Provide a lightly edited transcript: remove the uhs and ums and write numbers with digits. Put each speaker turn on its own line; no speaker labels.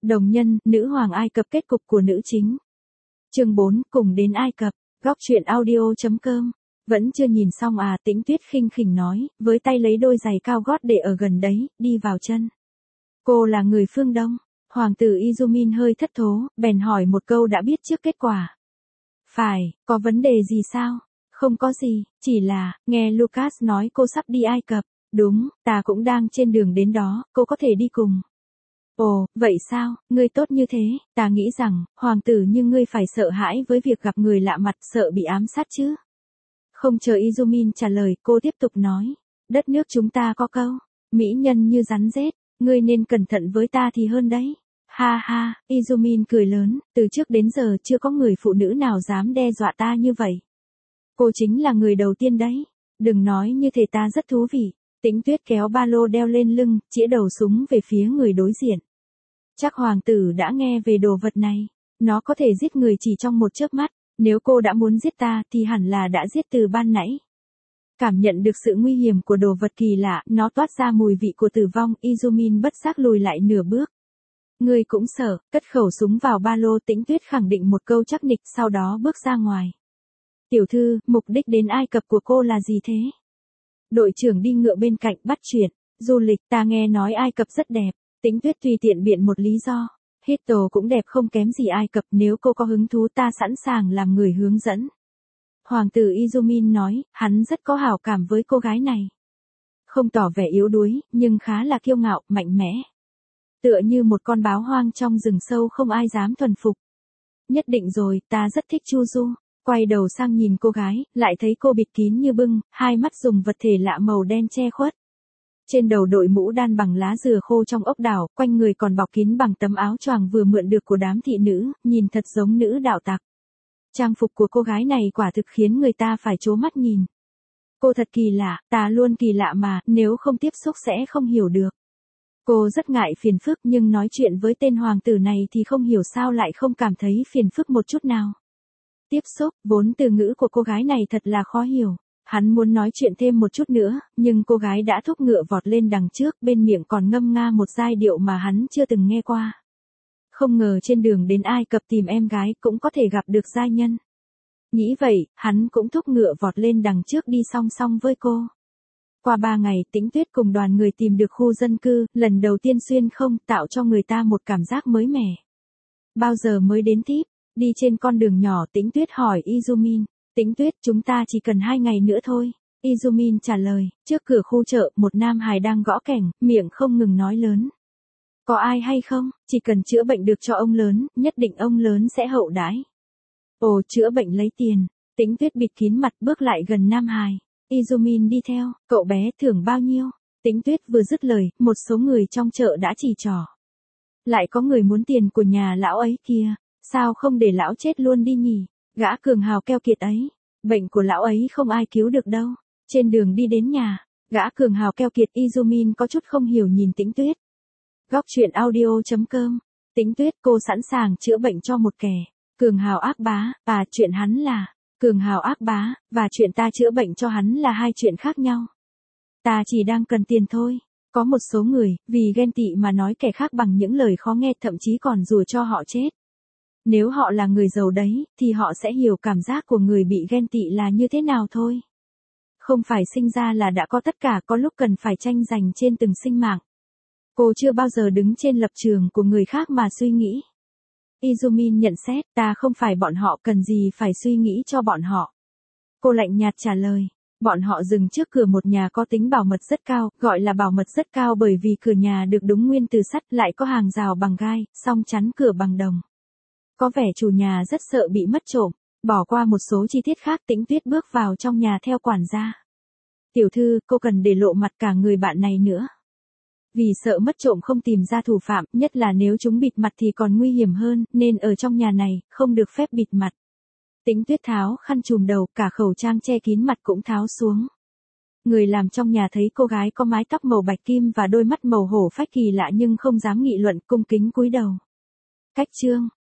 Đồng nhân, nữ hoàng Ai Cập kết cục của nữ chính. Chương 4, cùng đến Ai Cập. Góc truyện audio.com. Vẫn chưa nhìn xong à? Tĩnh Tuyết khinh khỉnh nói, với tay lấy đôi giày cao gót để ở gần đấy, đi vào chân. Cô là người phương Đông. Hoàng tử Izumin hơi thất thố, bèn hỏi một câu đã biết trước kết quả. Phải, có vấn đề gì sao? Không có gì, chỉ là, nghe Lucas nói cô sắp đi Ai Cập. Đúng, ta cũng đang trên đường đến đó, cô có thể đi cùng. Ồ, vậy sao, ngươi tốt như thế, ta nghĩ rằng, hoàng tử như ngươi phải sợ hãi với việc gặp người lạ mặt, sợ bị ám sát chứ. Không chờ Izumin trả lời, cô tiếp tục nói, đất nước chúng ta có câu, mỹ nhân như rắn rết, ngươi nên cẩn thận với ta thì hơn đấy. Ha ha, Izumin cười lớn, từ trước đến giờ chưa có người phụ nữ nào dám đe dọa ta như vậy. Cô chính là người đầu tiên đấy, đừng nói như thế, ta rất thú vị. Tĩnh Tuyết kéo ba lô đeo lên lưng, chĩa đầu súng về phía người đối diện. Chắc hoàng tử đã nghe về đồ vật này. Nó có thể giết người chỉ trong một chớp mắt. Nếu cô đã muốn giết ta thì hẳn là đã giết từ ban nãy. Cảm nhận được sự nguy hiểm của đồ vật kỳ lạ, nó toát ra mùi vị của tử vong. Izumin bất giác lùi lại nửa bước. Ngươi cũng sợ, cất khẩu súng vào ba lô. Tĩnh Tuyết khẳng định một câu chắc nịch, sau đó bước ra ngoài. Tiểu thư, mục đích đến Ai Cập của cô là gì thế? Đội trưởng đi ngựa bên cạnh bắt chuyện. Du lịch, ta nghe nói Ai Cập rất đẹp. Tĩnh Tuyết tùy tiện biện một lý do. Hitto cũng đẹp không kém gì Ai Cập, nếu cô có hứng thú ta sẵn sàng làm người hướng dẫn. Hoàng tử Izumin nói, hắn rất có hảo cảm với cô gái này. Không tỏ vẻ yếu đuối, nhưng khá là kiêu ngạo, mạnh mẽ. Tựa như một con báo hoang trong rừng sâu không ai dám thuần phục. Nhất định rồi, ta rất thích Chu Du. Quay đầu sang nhìn cô gái, lại thấy cô bịt kín như bưng, hai mắt dùng vật thể lạ màu đen che khuất. Trên đầu đội mũ đan bằng lá dừa khô trong ốc đảo, quanh người còn bọc kín bằng tấm áo choàng vừa mượn được của đám thị nữ, nhìn thật giống nữ đạo tặc. Trang phục của cô gái này quả thực khiến người ta phải trố mắt nhìn. Cô thật kỳ lạ, ta luôn kỳ lạ mà, nếu không tiếp xúc sẽ không hiểu được. Cô rất ngại phiền phức nhưng nói chuyện với tên hoàng tử này thì không hiểu sao lại không cảm thấy phiền phức một chút nào. Tiếp xúc, vốn từ ngữ của cô gái này thật là khó hiểu. Hắn muốn nói chuyện thêm một chút nữa, nhưng cô gái đã thúc ngựa vọt lên đằng trước, bên miệng còn ngâm nga một giai điệu mà hắn chưa từng nghe qua. Không ngờ trên đường đến Ai Cập tìm em gái cũng có thể gặp được giai nhân. Nghĩ vậy, hắn cũng thúc ngựa vọt lên đằng trước đi song song với cô. Qua 3 ngày, Tĩnh Tuyết cùng đoàn người tìm được khu dân cư, lần đầu tiên xuyên không, tạo cho người ta một cảm giác mới mẻ. Bao giờ mới đến tiếp? Đi trên con đường nhỏ, Tĩnh Tuyết hỏi Izumin. Tĩnh Tuyết, chúng ta chỉ cần 2 ngày nữa thôi. Izumin trả lời, trước cửa khu chợ, một nam hài đang gõ kẻng, miệng không ngừng nói lớn. Có ai hay không, chỉ cần chữa bệnh được cho ông lớn, nhất định ông lớn sẽ hậu đãi. Ồ, chữa bệnh lấy tiền. Tĩnh Tuyết bịt kín mặt bước lại gần nam hài. Izumin đi theo, cậu bé thưởng bao nhiêu? Tĩnh Tuyết vừa dứt lời, một số người trong chợ đã chỉ trỏ. Lại có người muốn tiền của nhà lão ấy kìa, sao không để lão chết luôn đi nhỉ? Gã cường hào keo kiệt ấy, bệnh của lão ấy không ai cứu được đâu. Trên đường đi đến nhà, gã cường hào keo kiệt. Izumin có chút không hiểu nhìn Tĩnh Tuyết. Góc truyện audio.com. Tĩnh Tuyết, cô sẵn sàng chữa bệnh cho một kẻ cường hào ác bá, và chuyện hắn là cường hào ác bá, và chuyện ta chữa bệnh cho hắn là hai chuyện khác nhau. Ta chỉ đang cần tiền thôi. Có một số người, vì ghen tị mà nói kẻ khác bằng những lời khó nghe, thậm chí còn rủa cho họ chết. Nếu họ là người giàu đấy, thì họ sẽ hiểu cảm giác của người bị ghen tị là như thế nào thôi. Không phải sinh ra là đã có tất cả, có lúc cần phải tranh giành trên từng sinh mạng. Cô chưa bao giờ đứng trên lập trường của người khác mà suy nghĩ. Izumin nhận xét, ta không phải bọn họ, cần gì phải suy nghĩ cho bọn họ. Cô lạnh nhạt trả lời. Bọn họ dừng trước cửa một nhà có tính bảo mật rất cao, gọi là bảo mật rất cao bởi vì cửa nhà được đúc nguyên từ sắt, lại có hàng rào bằng gai, song chắn cửa bằng đồng. Có vẻ chủ nhà rất sợ bị mất trộm. Bỏ qua một số chi tiết khác, Tĩnh Tuyết bước vào trong nhà theo quản gia. Tiểu thư, cô cần để lộ mặt cả người bạn này nữa. Vì sợ mất trộm không tìm ra thủ phạm, nhất là nếu chúng bịt mặt thì còn nguy hiểm hơn, nên ở trong nhà này, không được phép bịt mặt. Tĩnh Tuyết tháo khăn trùm đầu, cả khẩu trang che kín mặt cũng tháo xuống. Người làm trong nhà thấy cô gái có mái tóc màu bạch kim và đôi mắt màu hổ phách kỳ lạ nhưng không dám nghị luận, cung kính cúi đầu. Cách chương.